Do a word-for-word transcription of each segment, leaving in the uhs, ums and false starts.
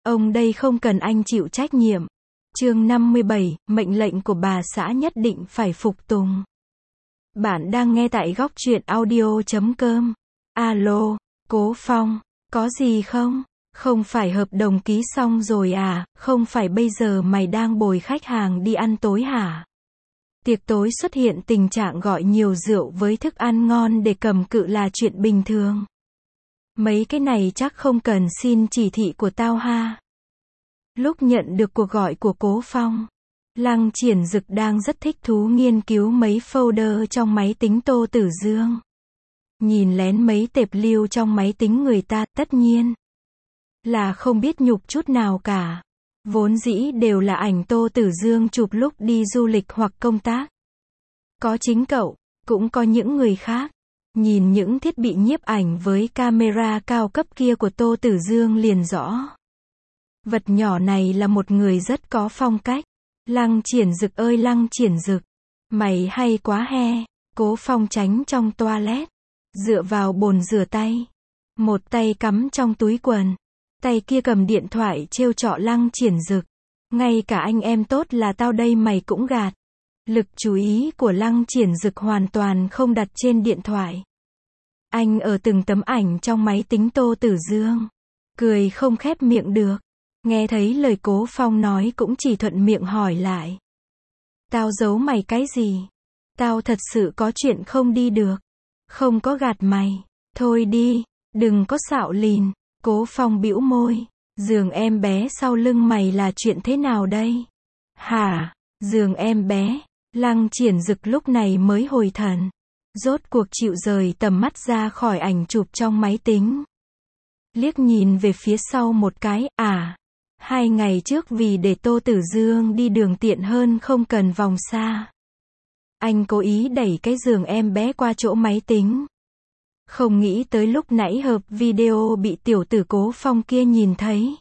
Ông đây không cần anh chịu trách nhiệm. Chương năm mươi bảy, mệnh lệnh của bà xã nhất định phải phục tùng. Bạn đang nghe tại góc truyện audio chấm com. Alo, Cố Phong, có gì không? Không phải hợp đồng ký xong rồi à, không phải bây giờ mày đang bồi khách hàng đi ăn tối hả? Tiệc tối xuất hiện tình trạng gọi nhiều rượu với thức ăn ngon để cầm cự là chuyện bình thường. Mấy cái này chắc không cần xin chỉ thị của tao ha. Lúc nhận được cuộc gọi của Cố Phong, Lăng Triển Dực đang rất thích thú nghiên cứu mấy folder trong máy tính Tô Tử Dương. Nhìn lén mấy tệp lưu trong máy tính người ta, tất nhiên là không biết nhục chút nào cả. Vốn dĩ đều là ảnh Tô Tử Dương chụp lúc đi du lịch hoặc công tác. Có chính cậu, cũng có những người khác. Nhìn những thiết bị nhiếp ảnh với camera cao cấp kia của Tô Tử Dương liền rõ. Vật nhỏ này là một người rất có phong cách. Lăng Triển Dực ơi Lăng Triển Dực, mày hay quá he. Cố Phong tránh trong toilet, dựa vào bồn rửa tay, một tay cắm trong túi quần, tay kia cầm điện thoại trêu chọ Lăng Triển Dực. Ngay cả anh em tốt là tao đây mày cũng gạt. Lực chú ý của Lăng Triển Dực hoàn toàn không đặt trên điện thoại. Anh ở từng tấm ảnh trong máy tính Tô Tử Dương, cười không khép miệng được. Nghe thấy lời Cố Phong nói cũng chỉ thuận miệng hỏi lại. Tao giấu mày cái gì? Tao thật sự có chuyện không đi được. Không có gạt mày. Thôi đi, đừng có xạo lìn. Cố Phong bĩu môi. Giường em bé sau lưng mày là chuyện thế nào đây? Hả? Giường em bé? Lăng Triển Dực lúc này mới hồi thần. Rốt cuộc chịu rời tầm mắt ra khỏi ảnh chụp trong máy tính. Liếc nhìn về phía sau một cái, à, hai ngày trước vì để Tô Tử Dương đi đường tiện hơn không cần vòng xa. Anh cố ý đẩy cái giường em bé qua chỗ máy tính. Không nghĩ tới lúc nãy hợp video bị tiểu tử Cố Phong kia nhìn thấy.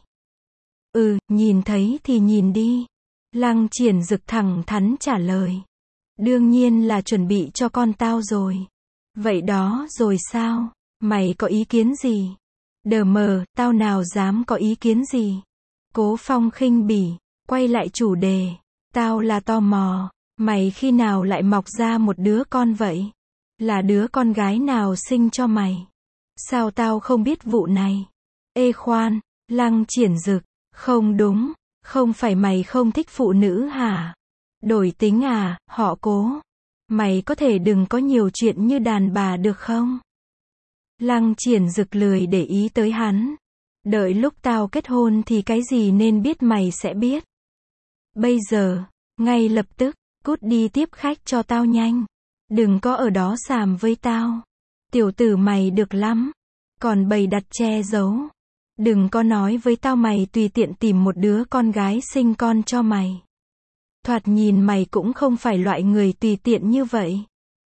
Ừ, nhìn thấy thì nhìn đi. Lăng Triển Dực thẳng thắn trả lời. Đương nhiên là chuẩn bị cho con tao rồi. Vậy đó rồi sao? Mày có ý kiến gì? Đờ mờ, tao nào dám có ý kiến gì? Cố Phong khinh bỉ, quay lại chủ đề. Tao là tò mò, mày khi nào lại mọc ra một đứa con vậy? Là đứa con gái nào sinh cho mày? Sao tao không biết vụ này? Ê khoan, Lăng Triển Dực, không đúng, không phải mày không thích phụ nữ hả? Đổi tính à, họ Cố. Mày có thể đừng có nhiều chuyện như đàn bà được không? Lăng Triển Dực lười để ý tới hắn. Đợi lúc tao kết hôn thì cái gì nên biết mày sẽ biết. Bây giờ, ngay lập tức, cút đi tiếp khách cho tao nhanh. Đừng có ở đó xàm với tao. Tiểu tử mày được lắm. Còn bày đặt che giấu. Đừng có nói với tao mày tùy tiện tìm một đứa con gái sinh con cho mày. Thoạt nhìn mày cũng không phải loại người tùy tiện như vậy.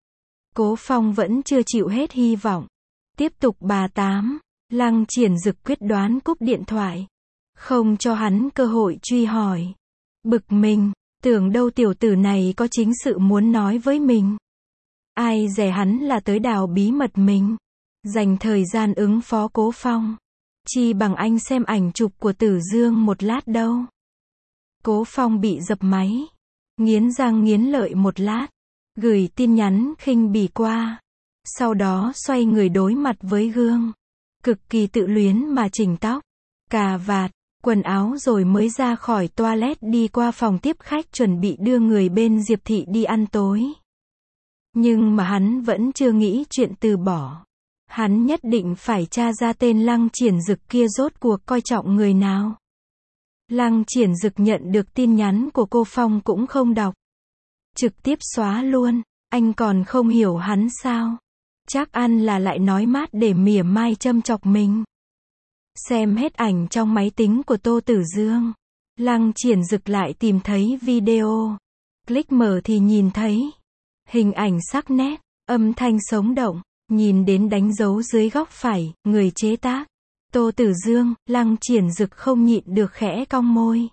Cố Phong vẫn chưa chịu hết hy vọng. Tiếp tục bà tám. Lăng Triển Dực quyết đoán cúp điện thoại. Không cho hắn cơ hội truy hỏi. Bực mình, tưởng đâu tiểu tử này có chính sự muốn nói với mình. Ai dè hắn là tới đào bí mật mình. Dành thời gian ứng phó Cố Phong. Chi bằng anh xem ảnh chụp của Tử Dương một lát đâu. Cố Phong bị dập máy. Nghiến răng nghiến lợi một lát. Gửi tin nhắn khinh bỉ qua. Sau đó xoay người đối mặt với gương. Cực kỳ tự luyến mà chỉnh tóc, cà vạt, quần áo rồi mới ra khỏi toilet đi qua phòng tiếp khách chuẩn bị đưa người bên Diệp Thị đi ăn tối. Nhưng mà hắn vẫn chưa nghĩ chuyện từ bỏ. Hắn nhất định phải tra ra tên Lăng Triển Dực kia rốt cuộc coi trọng người nào. Lăng Triển Dực nhận được tin nhắn của cô Phong cũng không đọc. Trực tiếp xóa luôn, anh còn không hiểu hắn sao? Chắc ăn là lại nói mát để mỉa mai châm chọc mình. Xem hết ảnh trong máy tính của Tô Tử Dương. Lăng Triển Dực lại tìm thấy video. Click mở thì nhìn thấy. Hình ảnh sắc nét, âm thanh sống động. Nhìn đến đánh dấu dưới góc phải, người chế tác. Tô Tử Dương, Lăng Triển Dực không nhịn được khẽ cong môi.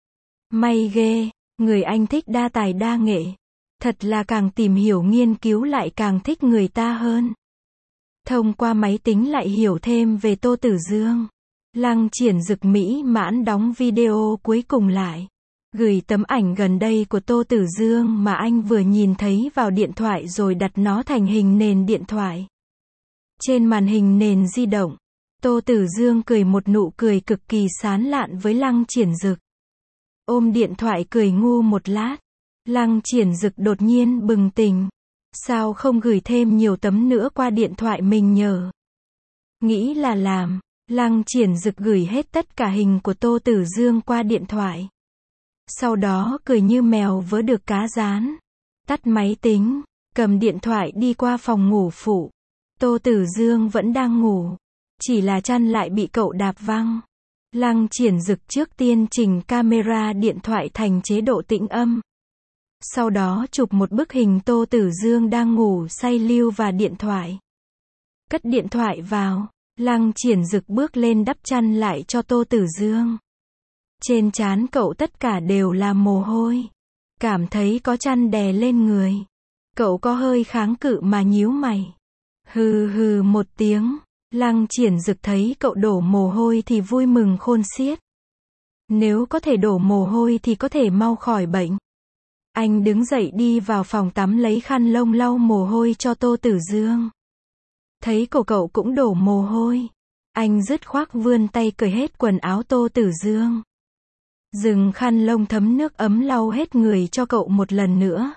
May ghê, người anh thích đa tài đa nghệ. Thật là càng tìm hiểu nghiên cứu lại càng thích người ta hơn. Thông qua máy tính lại hiểu thêm về Tô Tử Dương. Lăng Triển Dực mỹ mãn đóng video cuối cùng lại. Gửi tấm ảnh gần đây của Tô Tử Dương mà anh vừa nhìn thấy vào điện thoại rồi đặt nó thành hình nền điện thoại. Trên màn hình nền di động, Tô Tử Dương cười một nụ cười cực kỳ sán lạn với Lăng Triển Dực. Ôm điện thoại cười ngu một lát, Lăng Triển Dực đột nhiên bừng tỉnh. Sao không gửi thêm nhiều tấm nữa qua điện thoại mình nhờ? Nghĩ là làm, Lăng Triển Dực gửi hết tất cả hình của Tô Tử Dương qua điện thoại. Sau đó cười như mèo vớ được cá rán. Tắt máy tính, cầm điện thoại đi qua phòng ngủ phụ. Tô Tử Dương vẫn đang ngủ, chỉ là chăn lại bị cậu đạp văng. Lăng Triển Dực trước tiên chỉnh camera điện thoại thành chế độ tĩnh âm. Sau đó chụp một bức hình Tô Tử Dương đang ngủ say lưu vào điện thoại. Cất điện thoại vào, Lăng Triển Dực bước lên đắp chăn lại cho Tô Tử Dương. Trên trán cậu tất cả đều là mồ hôi. Cảm thấy có chăn đè lên người. Cậu có hơi kháng cự mà nhíu mày. Hừ hừ một tiếng, Lăng Triển Dực thấy cậu đổ mồ hôi thì vui mừng khôn xiết. Nếu có thể đổ mồ hôi thì có thể mau khỏi bệnh. Anh đứng dậy đi vào phòng tắm lấy khăn lông lau mồ hôi cho Tô Tử Dương. Thấy cổ cậu cũng đổ mồ hôi. Anh dứt khoát vươn tay cởi hết quần áo Tô Tử Dương. Dùng khăn lông thấm nước ấm lau hết người cho cậu một lần nữa.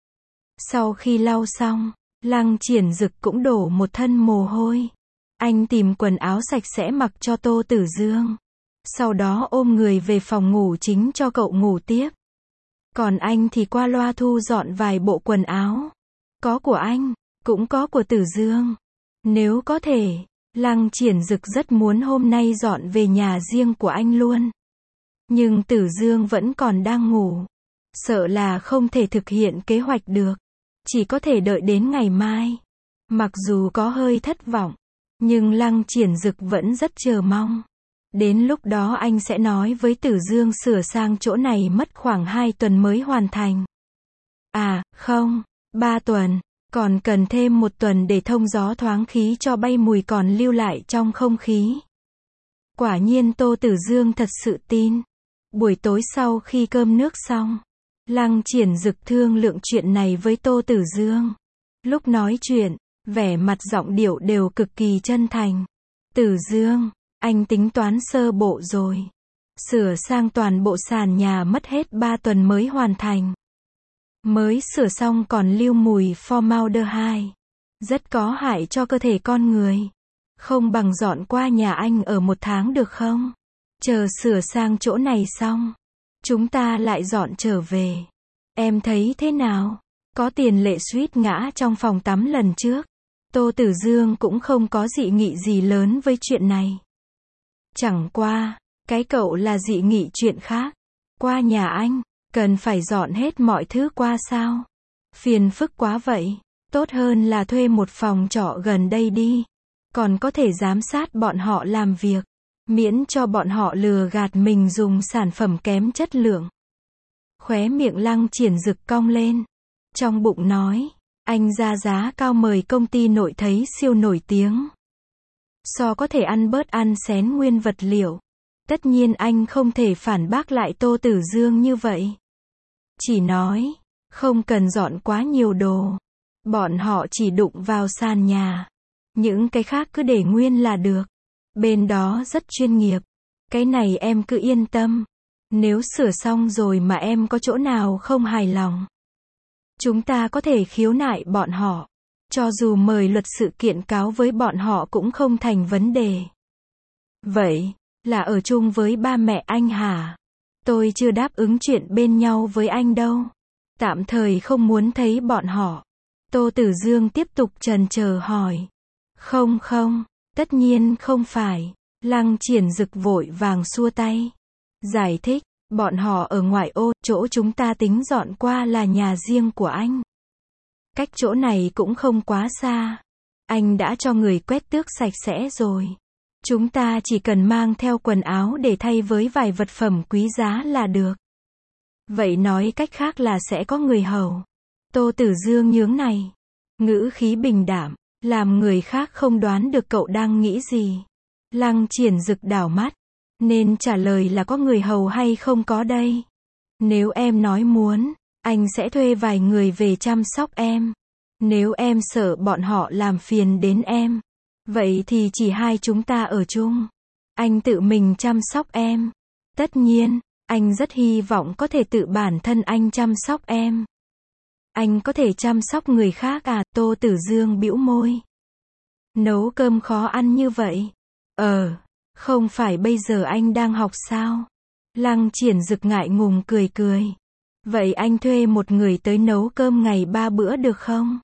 Sau khi lau xong, Lăng Triển Dực cũng đổ một thân mồ hôi. Anh tìm quần áo sạch sẽ mặc cho Tô Tử Dương. Sau đó ôm người về phòng ngủ chính cho cậu ngủ tiếp. Còn anh thì qua loa thu dọn vài bộ quần áo. Có của anh, cũng có của Tử Dương. Nếu có thể, Lăng Triển Dực rất muốn hôm nay dọn về nhà riêng của anh luôn. Nhưng Tử Dương vẫn còn đang ngủ. Sợ là không thể thực hiện kế hoạch được. Chỉ có thể đợi đến ngày mai. Mặc dù có hơi thất vọng, nhưng Lăng Triển Dực vẫn rất chờ mong. Đến lúc đó anh sẽ nói với Tử Dương sửa sang chỗ này mất khoảng hai tuần mới hoàn thành. À, không, ba tuần. Còn cần thêm một tuần để thông gió thoáng khí cho bay mùi còn lưu lại trong không khí. Quả nhiên Tô Tử Dương thật sự tin. Buổi tối sau khi cơm nước xong, Lăng Triển Dực thương lượng chuyện này với Tô Tử Dương. Lúc nói chuyện, vẻ mặt giọng điệu đều cực kỳ chân thành. Tử Dương, anh tính toán sơ bộ rồi. Sửa sang toàn bộ sàn nhà mất hết ba tuần mới hoàn thành. Mới sửa xong còn lưu mùi formaldehyde. Rất có hại cho cơ thể con người. Không bằng dọn qua nhà anh ở một tháng được không? Chờ sửa sang chỗ này xong, chúng ta lại dọn trở về. Em thấy thế nào? Có Tiền Lệ suýt ngã trong phòng tắm lần trước. Tô Tử Dương cũng không có dị nghị gì lớn với chuyện này. Chẳng qua, cái cậu là dị nghị chuyện khác. Qua nhà anh, cần phải dọn hết mọi thứ qua sao? Phiền phức quá vậy. Tốt hơn là thuê một phòng trọ gần đây đi. Còn có thể giám sát bọn họ làm việc. Miễn cho bọn họ lừa gạt mình dùng sản phẩm kém chất lượng. Khóe miệng Lăng Triển Dực cong lên. Trong bụng nói, anh ra giá cao mời công ty nội thấy siêu nổi tiếng. So có thể ăn bớt ăn xén nguyên vật liệu. Tất nhiên anh không thể phản bác lại Tô Tử Dương như vậy. Chỉ nói, không cần dọn quá nhiều đồ. Bọn họ chỉ đụng vào sàn nhà. Những cái khác cứ để nguyên là được. Bên đó rất chuyên nghiệp. Cái này em cứ yên tâm. Nếu sửa xong rồi mà em có chỗ nào không hài lòng, chúng ta có thể khiếu nại bọn họ. Cho dù mời luật sự kiện cáo với bọn họ cũng không thành vấn đề. Vậy, là ở chung với ba mẹ anh hả? Tôi chưa đáp ứng chuyện bên nhau với anh đâu. Tạm thời không muốn thấy bọn họ. Tô Tử Dương tiếp tục trần chờ hỏi. Không không, tất nhiên không phải. Lăng Triển Dực vội vàng xua tay. Giải thích, bọn họ ở ngoại ô, chỗ chúng ta tính dọn qua là nhà riêng của anh. Cách chỗ này cũng không quá xa. Anh đã cho người quét tước sạch sẽ rồi. Chúng ta chỉ cần mang theo quần áo để thay với vài vật phẩm quý giá là được. Vậy nói cách khác là sẽ có người hầu. Tô Tử Dương nhướng này. Ngữ khí bình đạm, làm người khác không đoán được cậu đang nghĩ gì. Lăng Triển Dực đảo mắt. Nên trả lời là có người hầu hay không có đây. Nếu em nói muốn, anh sẽ thuê vài người về chăm sóc em. Nếu em sợ bọn họ làm phiền đến em, vậy thì chỉ hai chúng ta ở chung. Anh tự mình chăm sóc em. Tất nhiên, anh rất hy vọng có thể tự bản thân anh chăm sóc em. Anh có thể chăm sóc người khác à? Tô Tử Dương bĩu môi. Nấu cơm khó ăn như vậy. Ờ, không phải bây giờ anh đang học sao? Lăng Triển Dực ngại ngùng cười cười. Vậy anh thuê một người tới nấu cơm ngày ba bữa được không?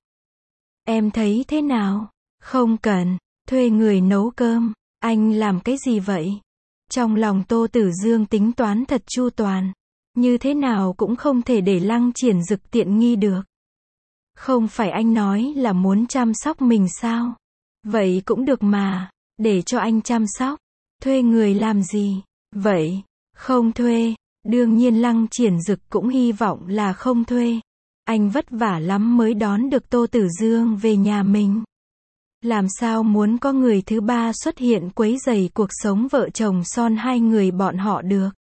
Em thấy thế nào? Không cần, thuê người nấu cơm. Anh làm cái gì vậy? Trong lòng Tô Tử Dương tính toán thật chu toàn. Như thế nào cũng không thể để Lăng Triển Dực tiện nghi được. Không phải anh nói là muốn chăm sóc mình sao? Vậy cũng được mà, để cho anh chăm sóc. Thuê người làm gì? Vậy, không thuê. Đương nhiên Lăng Triển Dực cũng hy vọng là không thuê. Anh vất vả lắm mới đón được Tô Tử Dương về nhà mình. Làm sao muốn có người thứ ba xuất hiện quấy rầy cuộc sống vợ chồng son hai người bọn họ được.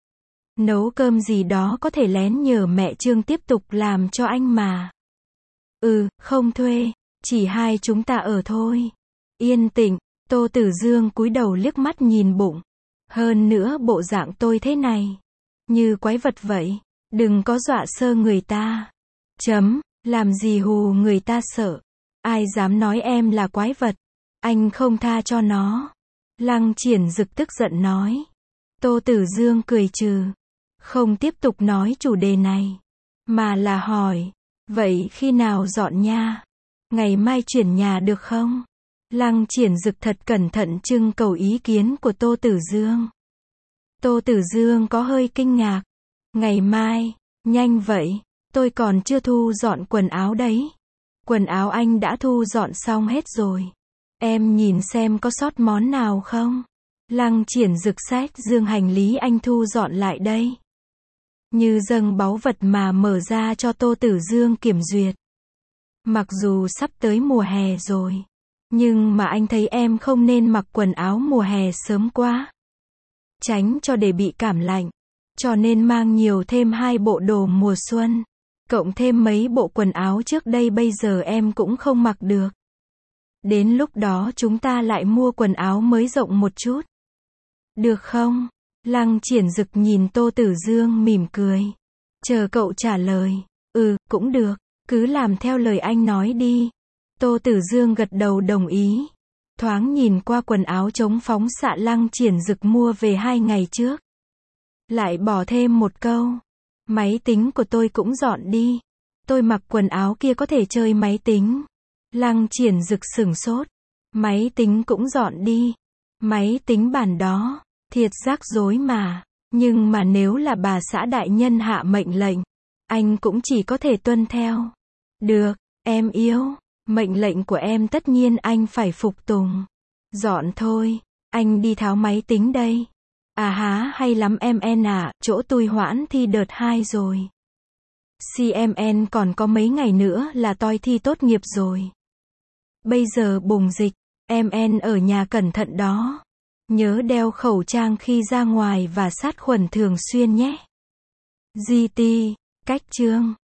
Nấu cơm gì đó có thể lén nhờ mẹ Trương tiếp tục làm cho anh mà. Ừ, không thuê, chỉ hai chúng ta ở thôi. Yên tĩnh, Tô Tử Dương cúi đầu liếc mắt nhìn bụng. Hơn nữa bộ dạng tôi thế này, như quái vật vậy, đừng có dọa sơ người ta. Chấm, làm gì hù người ta sợ. Ai dám nói em là quái vật, anh không tha cho nó. Lăng Triển Dực tức giận nói. Tô Tử Dương cười trừ, không tiếp tục nói chủ đề này, mà là hỏi, vậy khi nào dọn nha? Ngày mai chuyển nhà được không? Lăng Triển Dực thật cẩn thận trưng cầu ý kiến của Tô Tử Dương. Tô Tử Dương có hơi kinh ngạc. Ngày mai, nhanh vậy, tôi còn chưa thu dọn quần áo đấy. Quần áo anh đã thu dọn xong hết rồi. Em nhìn xem có sót món nào không? Lăng Triển Dực xách dương hành lý anh thu dọn lại đây. Như dâng báu vật mà mở ra cho Tô Tử Dương kiểm duyệt. Mặc dù sắp tới mùa hè rồi, nhưng mà anh thấy em không nên mặc quần áo mùa hè sớm quá. Tránh cho để bị cảm lạnh. Cho nên mang nhiều thêm hai bộ đồ mùa xuân. Cộng thêm mấy bộ quần áo trước đây bây giờ em cũng không mặc được. Đến lúc đó chúng ta lại mua quần áo mới rộng một chút. Được không? Lăng Triển Dực nhìn Tô Tử Dương mỉm cười. Chờ cậu trả lời. Ừ, cũng được. Cứ làm theo lời anh nói đi. Tô Tử Dương gật đầu đồng ý. Thoáng nhìn qua quần áo chống phóng xạ Lăng Triển Dực mua về hai ngày trước. Lại bỏ thêm một câu. Máy tính của tôi cũng dọn đi. Tôi mặc quần áo kia có thể chơi máy tính. Lăng Triển Dực sửng sốt. Máy tính cũng dọn đi. Máy tính bàn đó. Thiệt rắc rối mà. Nhưng mà nếu là bà xã đại nhân hạ mệnh lệnh, anh cũng chỉ có thể tuân theo. Được, em yêu. Mệnh lệnh của em tất nhiên anh phải phục tùng. Dọn thôi. Anh đi tháo máy tính đây. À há hay lắm em en ạ, chỗ tôi hoãn thi đợt hai rồi. xê em en còn có mấy ngày nữa là tôi thi tốt nghiệp rồi. Bây giờ bùng dịch, em en ở nhà cẩn thận đó. Nhớ đeo khẩu trang khi ra ngoài và sát khuẩn thường xuyên nhé. giê tê, cách chương.